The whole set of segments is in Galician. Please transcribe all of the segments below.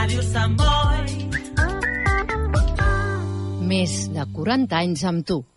Ràdio Sant Boi. Més de 40 anys amb tu.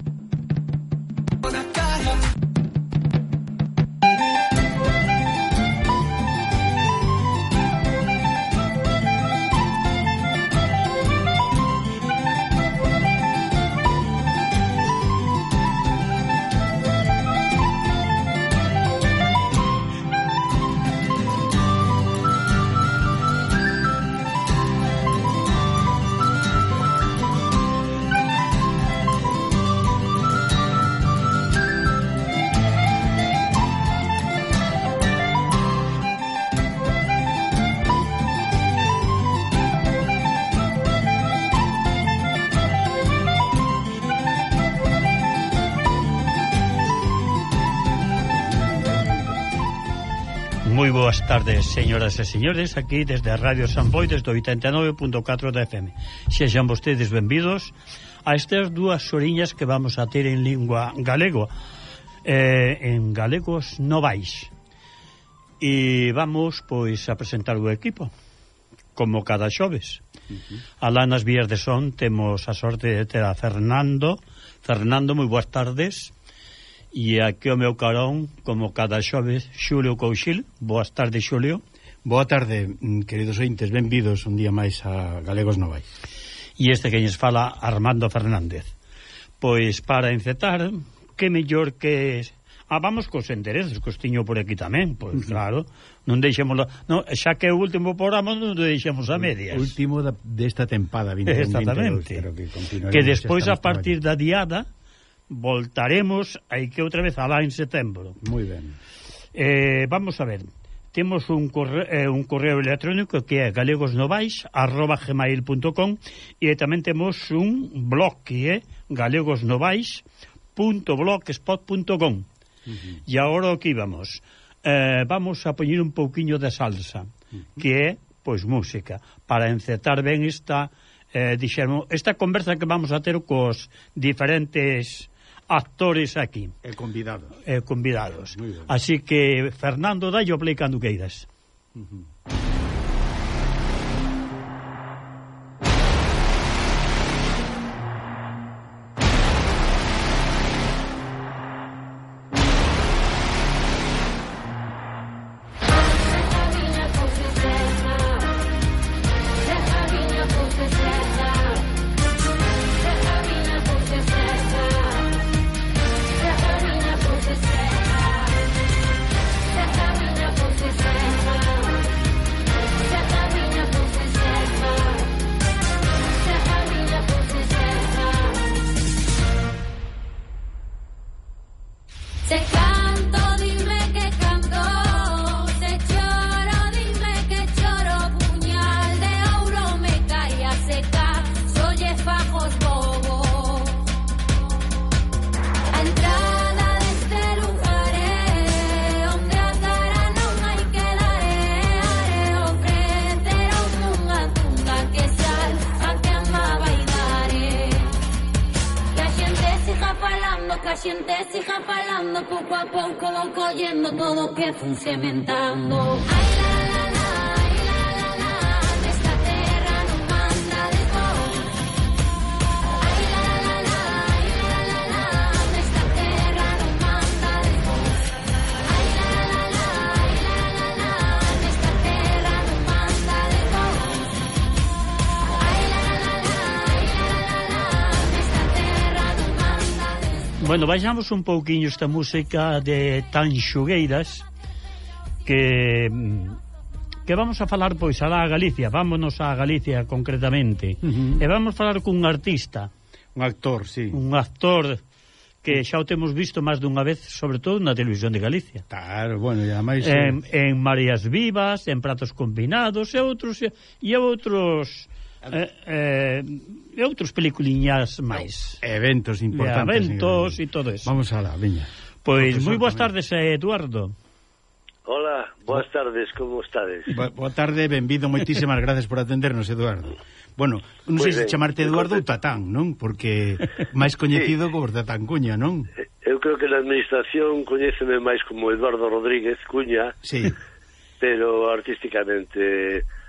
Moi boas tardes, señoras e señores, aquí desde Radio San Boi, desde 89.4 da FM. Sexan vostedes benvidos a estas dúas horiñas que vamos a ter en lingua galego, en galegos novais. E vamos, pois, a presentar o equipo, como cada xoves. Alá nas vías de son temos a sorte de ter a Fernando. Fernando, moi boas tardes. E aquí o meu carón, como cada xoves, Xulio Couchil. Boas tardes, Xulio. Boa tarde, queridos ointes, benvidos un día máis a Galegos Novais. E este que nos fala, Armando Fernández. Pois para encetar, que mellor que... vamos cos enderezos, que os tiño por aquí tamén, pois claro, non deixemos... No, xa que é o último programa, non deixemos a medias. O último desta tempada, 21-22. Exactamente. Que despois, a partir da diada, voltaremos aí que outra vez alá en setembro. Moi ben. Vamos a ver. Temos un correo electrónico que é galegosnovais@gmail.com e tamén temos un blog que é galegosnovais.blogspot.com. E agora o que vamos? Vamos a poñer un pouquiño de salsa, que é, pois, música, para encetar ben esta conversa que vamos a ter cos diferentes actores aquí. Convidados. Así que, Fernando, dai o play cando queiras. Cementando. Bueno, baixamos un pouquiño esta música de Tanxugueiras que vamos a falar pois alá a Galicia, vámonos a Galicia concretamente, e vamos falar cun artista, un actor, sí, un actor que xa o temos visto máis dunha vez, sobre todo na televisión de Galicia. Claro, bueno, e ademais en Marías Vivas, en Pratos Combinados e outros peliculiñas máis, eventos importantes, eventos e todo eso. Vamos alá, veña. Pois moi boas tardes, Eduardo. Hola, boas tardes, como estades? Boa tarde, benvido, moitísimas gracias por atendernos, Eduardo. Bueno, non sei se chamarte Eduardo ou Tatán, non? Porque máis coñecido como Tatán Cuña, non? Eu creo que na administración coñéceme máis como Eduardo Rodríguez Cuña, sí, pero artísticamente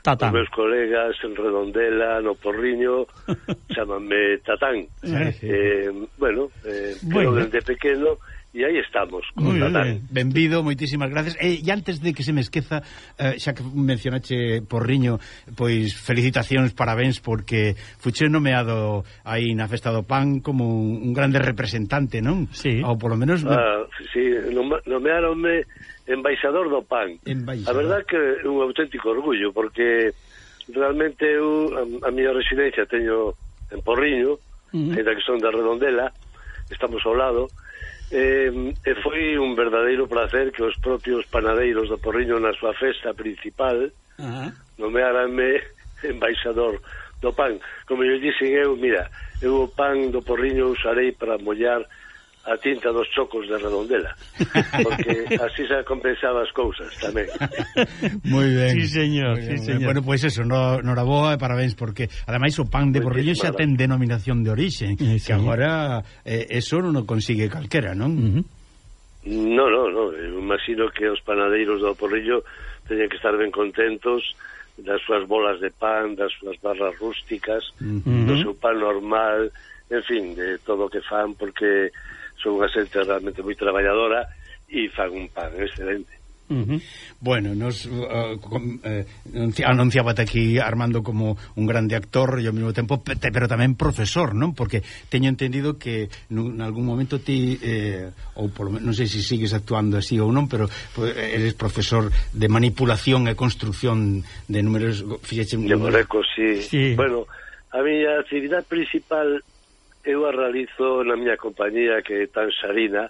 Tatán. Os meus colegas en Redondela, no Porriño, chamanme Tatán. Bueno, pero desde pequeno, e aí estamos, con Tatán. Benvido, moitísimas gracias. E antes de que se me esqueza, xa que mencionache Porriño, pois felicitacións, parabéns, porque fuche nomeado aí na Festa do Pan como un grande representante, non? Sí. Ou polo menos... Sí, nomearonme embaixador do pan. A verdad que é un auténtico orgullo, porque realmente eu, a miña residencia teño en Porriño, ainda que son da Redondela, estamos ao lado, e foi un verdadeiro placer que os propios panadeiros do Porriño na súa festa principal nomearanme embaixador do pan. Como eu dixen eu, mira, eu o pan do Porriño usarei para mollar a tinta dos chocos de Redondela, porque así se compensaba as cousas tamén. Moi ben. Sí, señor, sí, señor. Bueno, pois eso, noraboa e parabéns, porque ademais o pan de Porriño xa ten denominación de orixe, que agora eso non o consigue calquera, non? No, eu imagino que os panadeiros do Porriño teñen que estar ben contentos das súas bolas de pan, das súas barras rústicas, do seu pan normal, en fin, de todo o que fan, porque son unha xente realmente moi traballadora e fan un pan excelente. Bueno, nos anunciábate aquí Armando como un grande actor e ao mesmo tempo pero tamén profesor, non? Porque teño entendido que en algún momento ti ou polo menos non sei se sigues actuando así ou non, pero eres profesor de manipulación e construcción de números, fíxate, de bonecos, sí. Bueno, a miña actividade principal eu a realizo na miña compañía, que é Tansarina,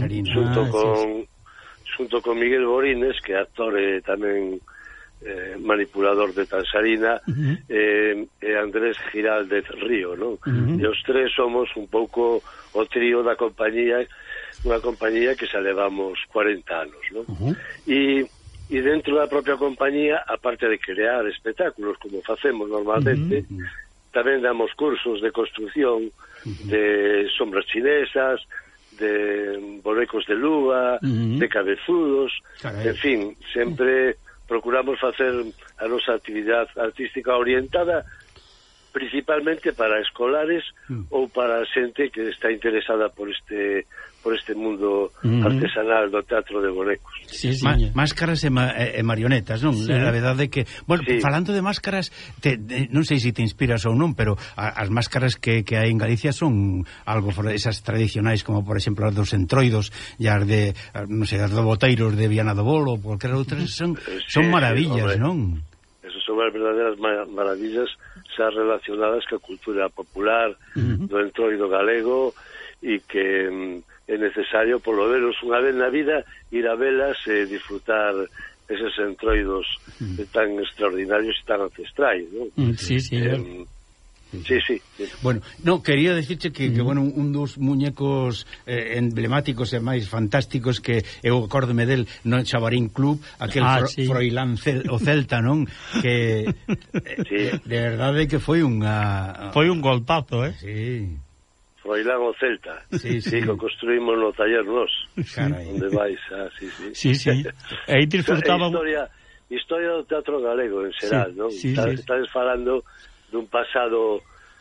xunto con Miguel Borines, que é actor e tamén manipulador de Tansarina, e Andrés Giraldez Río, non? E os tres somos un pouco o trío da compañía, unha compañía que xa levamos 40 anos, non? E dentro da propia compañía, aparte de crear espectáculos como facemos normalmente, tamén damos cursos de construcción, de sombras chinesas, de bonecos de lúa, de cabezudos, en fin, sempre procuramos facer a nosa actividade artística orientada principalmente para escolares ou para xente que está interesada por este mundo artesanal do teatro de bonecos. Máscaras e marionetas, non? Sí. A verdade é que, bueno, falando de máscaras, non sei se te inspiras ou non, pero as máscaras que hai en Galicia son algo esas tradicionais, como por exemplo as dos entroidos e as de, non sei, as do boteiros de Viana do Bolo ou cualquier outras, son maravillas, non? Esas son as verdadeiras maravillas xa relacionadas ca cultura popular do entroido galego, e que é necesario, polo menos unha vez na vida, ir a velas e disfrutar eses entroidos tan extraordinarios e tan ancestrais, non? Sí. Sí. Bueno, quería decirche que bueno, un dos muñecos emblemáticos e máis fantásticos que eu acórdome del no Xabarín Club, aquel Froilán o Celta, non? Que de verdade que foi un golpazo, Sí. Froilán o Celta, que construímos no taller nos, onde vais, sí. E aí disfrutaba historia do teatro galego en xeral, non? Estades falando dun pasado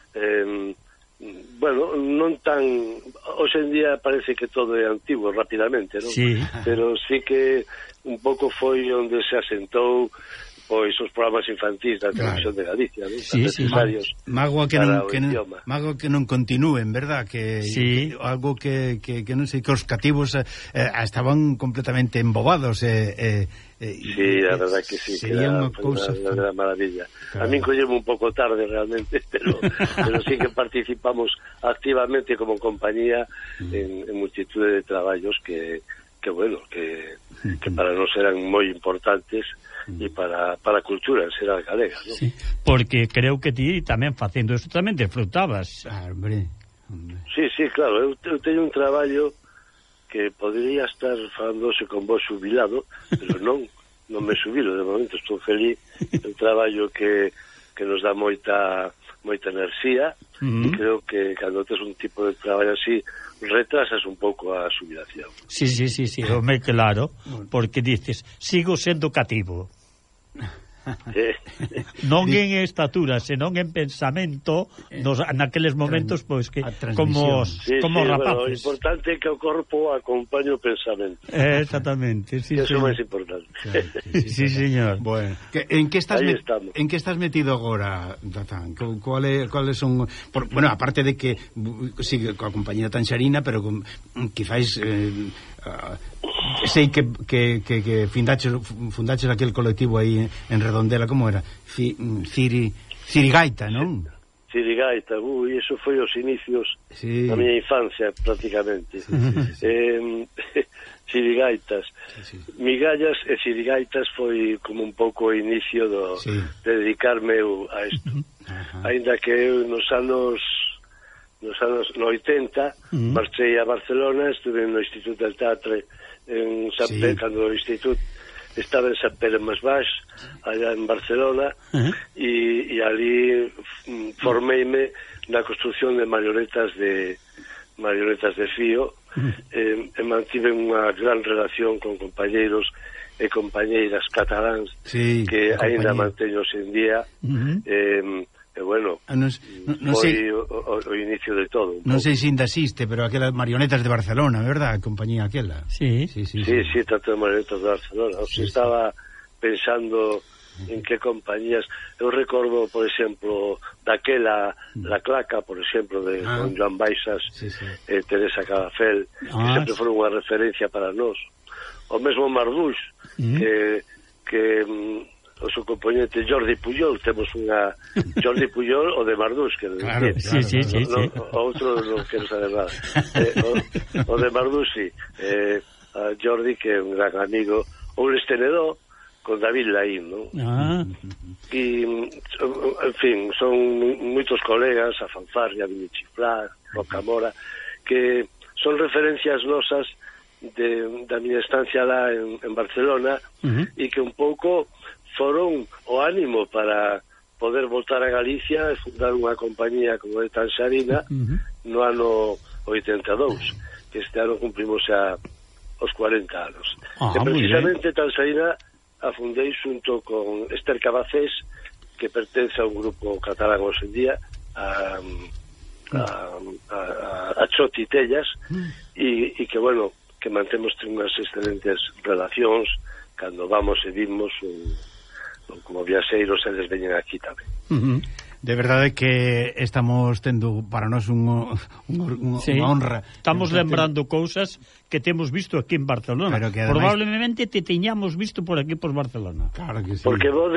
bueno, non tan hoxe en día parece que todo é antigo rapidamente, non? Pero sí que un pouco foi onde se asentou pois os programas infantis da televisión de Galicia, non? Mágoa que non continúen, verdad? Que algo que non sei, que os cativos estaban completamente embobados sí, a verdad que sí, que era unha maravilla. A min collemos un pouco tarde realmente, pero sí que participamos activamente como compañía en multitude de traballos que bueno, que para nós eran moi importantes e para a cultura en xeral galega, non? Porque creo que ti tamén facendo eso tamén disfrutabas. Sí, claro, eu teño un traballo que podría estar falándose con vos xubilado, pero non me xubilo de momento, estou feliz. É un traballo que nos dá moita enerxía, e creo que cando tes un tipo de traballo así retrasas un pouco a xubilación. Sí, home, claro, porque dices, sigo sendo cativo. Non en estatura, senón en pensamento naqueles momentos pois que como rapaces. O importante é que o corpo acompañe o pensamento. Exactamente, sí, eso é máis importante. Sí, señor. Bueno, en que estás metido agora, Tazán? Cuáles son bueno, aparte de que sigue coa compañía Tanxarina, pero quizás sei que fundaches aquel colectivo aí en Redondela, como era? Cirigaita, non? Cirigaita, eso foi os inicios da miña infancia, prácticamente. Cirigaitas. Migallas e cirigaitas foi como un pouco o inicio de dedicarme a isto. Ainda que eu nos anos 80 marchei a Barcelona, estuve no Instituto del Teatre en San Pedro, cando o instituto estaba en San Pedro Mas Baix, allá en Barcelona, e ali formeime na construcción de marionetas de fío, e mantive unha gran relación con compañeiros e compañeiras cataláns que aínda manteño hoxe en día, e bueno, foi o inicio de todo. Non sei se ainda existe, pero aquelas marionetas de Barcelona, verdad? A compañía aquela. Sí, tanto de marionetas de Barcelona. Estaba pensando en que compañías. Eu recordo, por exemplo, daquela La Claca, por exemplo, de con Joan Baixas e Teresa Cadafel, que sempre foron unha referencia para nós. O mesmo Mardús, que o seu componente Jordi Pujol, temos unha Jordi Pujol o de Mardús, que claro. O outro non quero saber nada. O de Mardús, a Jordi, que é un gran amigo, ou Lestenedó con David Laín, non? E, en fin, son moitos colegas, a Fanfarria, a Chiflar, Rocamora, que son referencias nosas da miña estancia lá en Barcelona, e que un pouco foron o ánimo para poder voltar a Galicia e fundar unha compañía como de Tanxarina no ano 82, que este ano cumprimos os 40 anos. E precisamente Tanxarina a fundei xunto con Esther Cabacés, que pertence a un grupo catalán hoxe en día, a Choti Tellas, e que, bueno, que mantemos unhas excelentes relacións cando vamos e vimos como viaxeiros, eles veñen aquí tamén. De verdade que estamos tendo para nós unha honra. Estamos lembrando cousas que temos visto aquí en Barcelona. Además, probablemente te teñamos visto por aquí por Barcelona. Claro que sí. Porque vos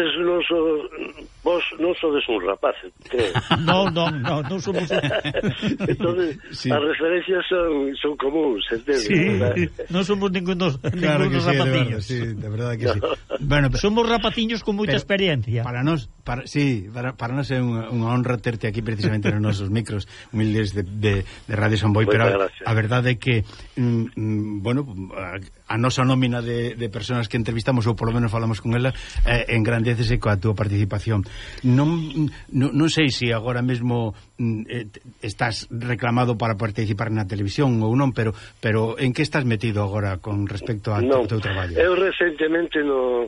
non sodes un rapaz, creo. Non somos. Entonces, as referencias son comuns, entendes? Non somos ningunos rapaciños. Sí, de verdade que sí. Bueno, somos rapaciños con moita experiencia. Para nós é unha honra terte aquí precisamente nos nosos micros humildes de Radio San Boi, pero a verdade é que bueno, a nosa nómina de personas que entrevistamos, ou polo menos falamos con ela, engrandécese coa túa participación. Non sei se agora mesmo estás reclamado para participar na televisión ou non, pero en que estás metido agora con respecto ao teu traballo? Eu recentemente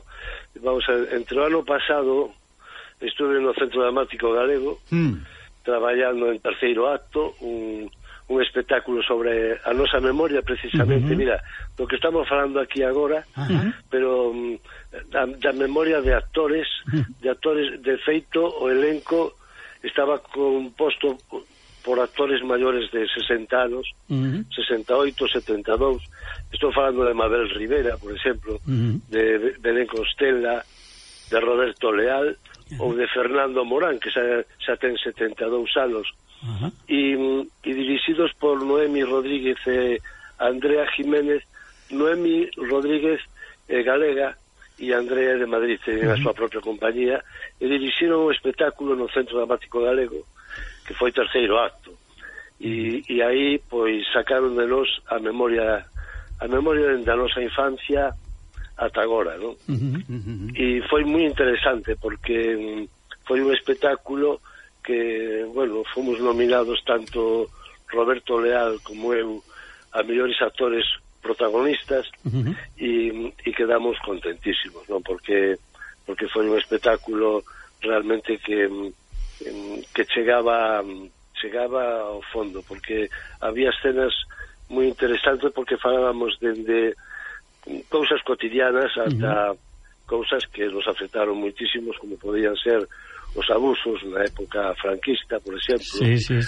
entre o ano pasado estuve no Centro Dramático Galego traballando en terceiro acto un espectáculo sobre a nosa memoria, precisamente, mira, do que estamos falando aquí agora, pero da memoria de actores, de feito, o elenco estaba composto por actores maiores de 60 anos, 68, 72. Estou falando de Mabel Rivera, por exemplo, de Belén Costela, de Roberto Leal, ou de Fernando Morán, que xa ten 72 anos, e dirixidos por Noemi Rodríguez e Andrea Jiménez. Noemi Rodríguez galega e Andrea de Madrid, en a súa propia compañía, e dirixiron un espectáculo no Centro Dramático Galego, que foi terceiro acto, e aí pois sacaron de nós a memoria da nosa infancia ata agora, non? E foi moi interesante porque foi un espectáculo que, bueno, fomos nominados tanto Roberto Leal como eu a mellores actores protagonistas, e quedamos contentísimos, non? Porque porque foi un espectáculo realmente que chegaba ao fondo, porque había escenas moi interesantes, porque falábamos dende cousas cotidianas ata cousas que nos afectaron moitísimos, como podían ser os abusos na época franquista, por exemplo,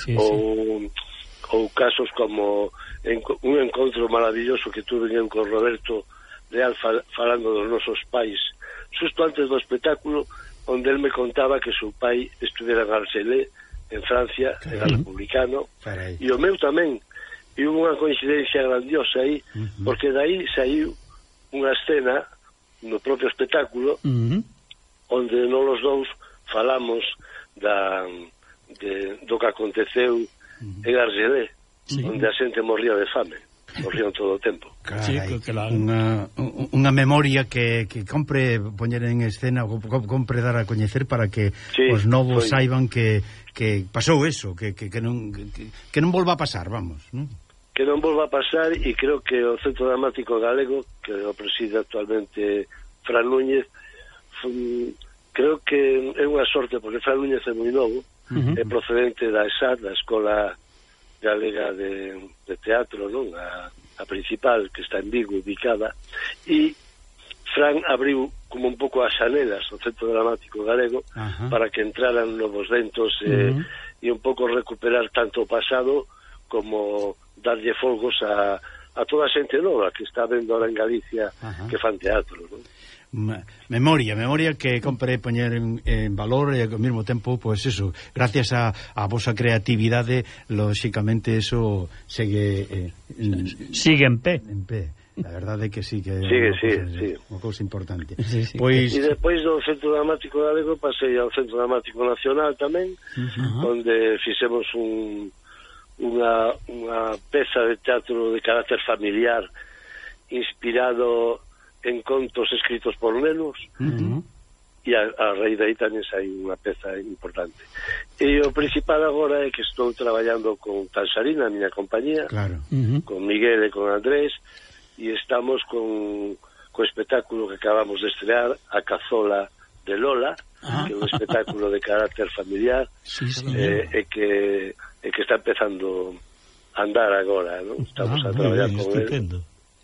ou casos como un encontro maravilloso que tuve con Roberto Leal falando dos nosos pais xusto antes do espectáculo, onde el me contaba que seu pai estuvera en Argelé, en Francia, era republicano, e o meu tamén, e hubo unha coincidencia grandiosa aí, porque daí saiu unha escena no propio espectáculo onde nós os dous falamos do que aconteceu en Argelé, onde a xente morría de fame, morrían todo o tempo. Carai, unha memoria que compre poñer en escena, compre dar a coñecer para que os novos saiban que pasou eso, que non volva a pasar, vamos, non? Que non volva a pasar, e creo que o Centro Dramático Galego, que o preside actualmente Fran Núñez, creo que é unha sorte, porque Fran Núñez é moi novo, é procedente da ESAT, da Escola Galega de Teatro, non? A principal, que está en Vigo, ubicada, e Fran abriu como un pouco as xanelas do Centro Dramático Galego para que entraran novos ventos e un pouco recuperar tanto o pasado como darlle folgos a toda a xente nova que está vendo ahora en Galicia que fan teatro, non? Memoria que compre poñer en valor, e ao mesmo tempo, pois eso, gracias a vosa creatividade, lóxicamente eso segue en pé. A verdade é que sí, que sí. Unha cousa importante. Pois... E despois do Centro Dramático Galego pasei ao Centro Dramático Nacional tamén, onde fixemos unha peza de teatro de carácter familiar inspirado en contos escritos por nenos, e a raíz de aí tamén sai unha peza importante. E o principal agora é que estou traballando con Tansarina, a miña compañía, con Miguel e con Andrés, e estamos con o espectáculo que acabamos de estrear, A Cazola de Lola, que é un espectáculo de carácter familiar, e que está empezando a andar agora, ¿no? Estamos a traballar con él.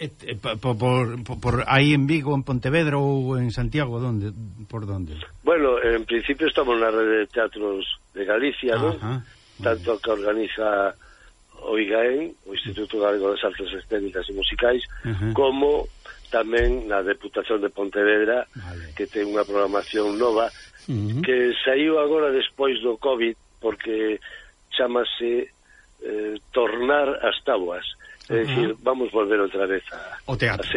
Por aí en Vigo, en Pontevedra ou en Santiago, por donde? Bueno, en principio estamos na rede de teatros de Galicia, ¿no? Tanto que organiza o IGAEN, o Instituto Galego das Artes Escénicas e Musicais, como tamén na Deputación de Pontevedra, que ten unha programación nova, que saiu agora despois do COVID, porque chamase Tornar as Táboas. É dicir, vamos volver outra vez o teatro,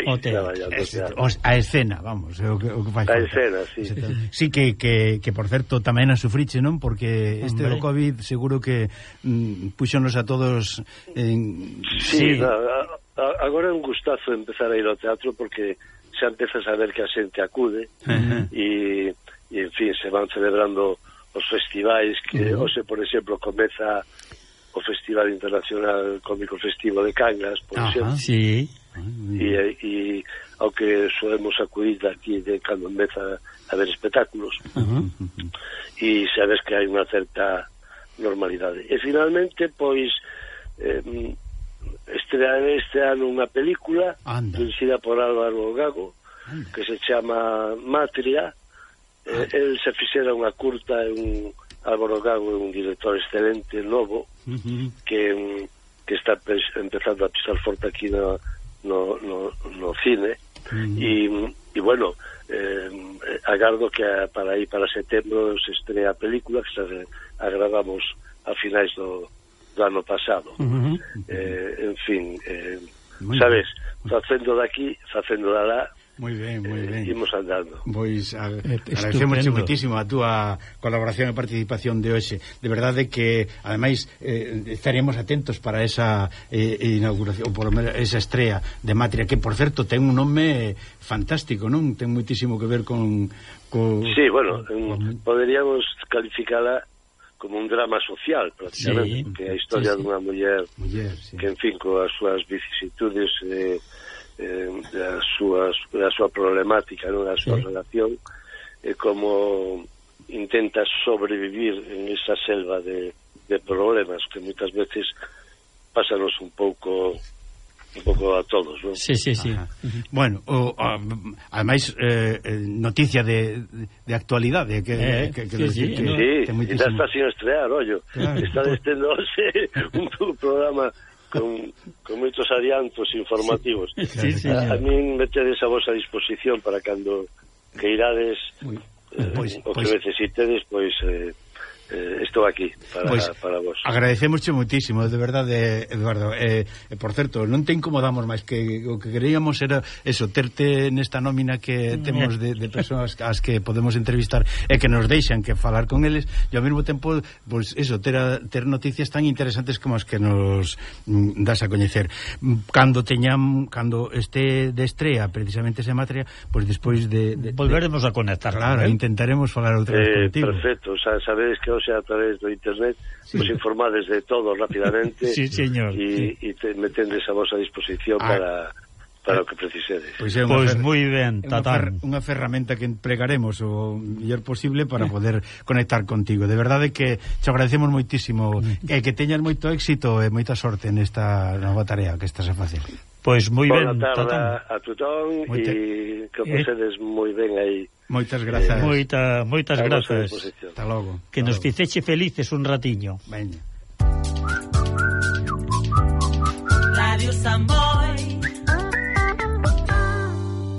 a escena, vamos, o que fai a escena, sí. Sí, que por certo tamén a sufriche, non? Porque do COVID seguro que puxonos a todos Sí, agora é un gustazo empezar a ir ao teatro, porque xa empezas a ver que a xente acude e en fin, se van celebrando os festivais, que hoxe, por exemplo, comeza o Festival Internacional Cómico Festivo de Cangas, por exemplo. E ao que solemos acudir aquí de cando empeza a ver espectáculos, e sabes que hai unha certa normalidade. E finalmente, pois, estrearé este ano unha película dirigida por Álvaro Gago, que se chama Matria. El se fixera unha curta, Álvaro Gago é un director excelente, novo, que está empezando a pisar forte aquí no cine, e bueno, agardo que para setembro se estrea a película, que se agradamos a finais do ano pasado. En fin, sabes, facendo daqui, facendo de alá. Moi ben. Imos andando. Pois agradecemos moitísimo a túa colaboración e participación de hoxe. De verdade que, ademais, estaremos atentos para esa inauguración, ou por lo menos esa estrea de Matria, que, por certo, ten un nome fantástico, non? Ten moitísimo que ver con sí, bueno, poderíamos calificala como un drama social, prácticamente, que é a historia dunha muller que, en fin, coas súas vicisitudes da súa problemática, non, da súa relación, como intentas sobrevivir en esa selva de problemas que muchas veces pásanos un pouco a todos, ¿no? Sí. Bueno, ademais noticia de actualidade que sí, está sin estrear, ollo. Claro. Está destendose un programa con moitos adiantos informativos. Sí, a min metedes a vosa disposición para cando que irades o que necesitedes, pois estou aquí para vos. Agradecemosche muitísimo, de verdade, Eduardo. Por certo, non te incomodamos máis, que o que queríamos era eso, terte nesta nómina que temos de persoas as que podemos entrevistar e que nos deixan que falar con eles, e ao mesmo tempo, pois eso, ter noticias tan interesantes como as que nos das a coñecer. Cando este de estrea precisamente esa materia, pois despois de volveremos a conectar. Claro, intentaremos falar outra vez contigo. Perfecto, sabedes que a través do internet os informades de todo rapidamente. Sí, señor. E me tendes a vosa disposición para o que precisedes. Pois moi ben, Tatán. Unha ferramenta que empregaremos o mellor posible para poder conectar contigo. De verdade que te agradecemos moitísimo e que teñas moito éxito e moita sorte nesta nova tarea que estás a facer. Pois moi ben, Tatán. A tutón e que pasedes moi ben aí. Moitas grazas. Moitas grazas. Hasta logo. Que nos ficeche felices un ratiño. Veña. Radio Sambo.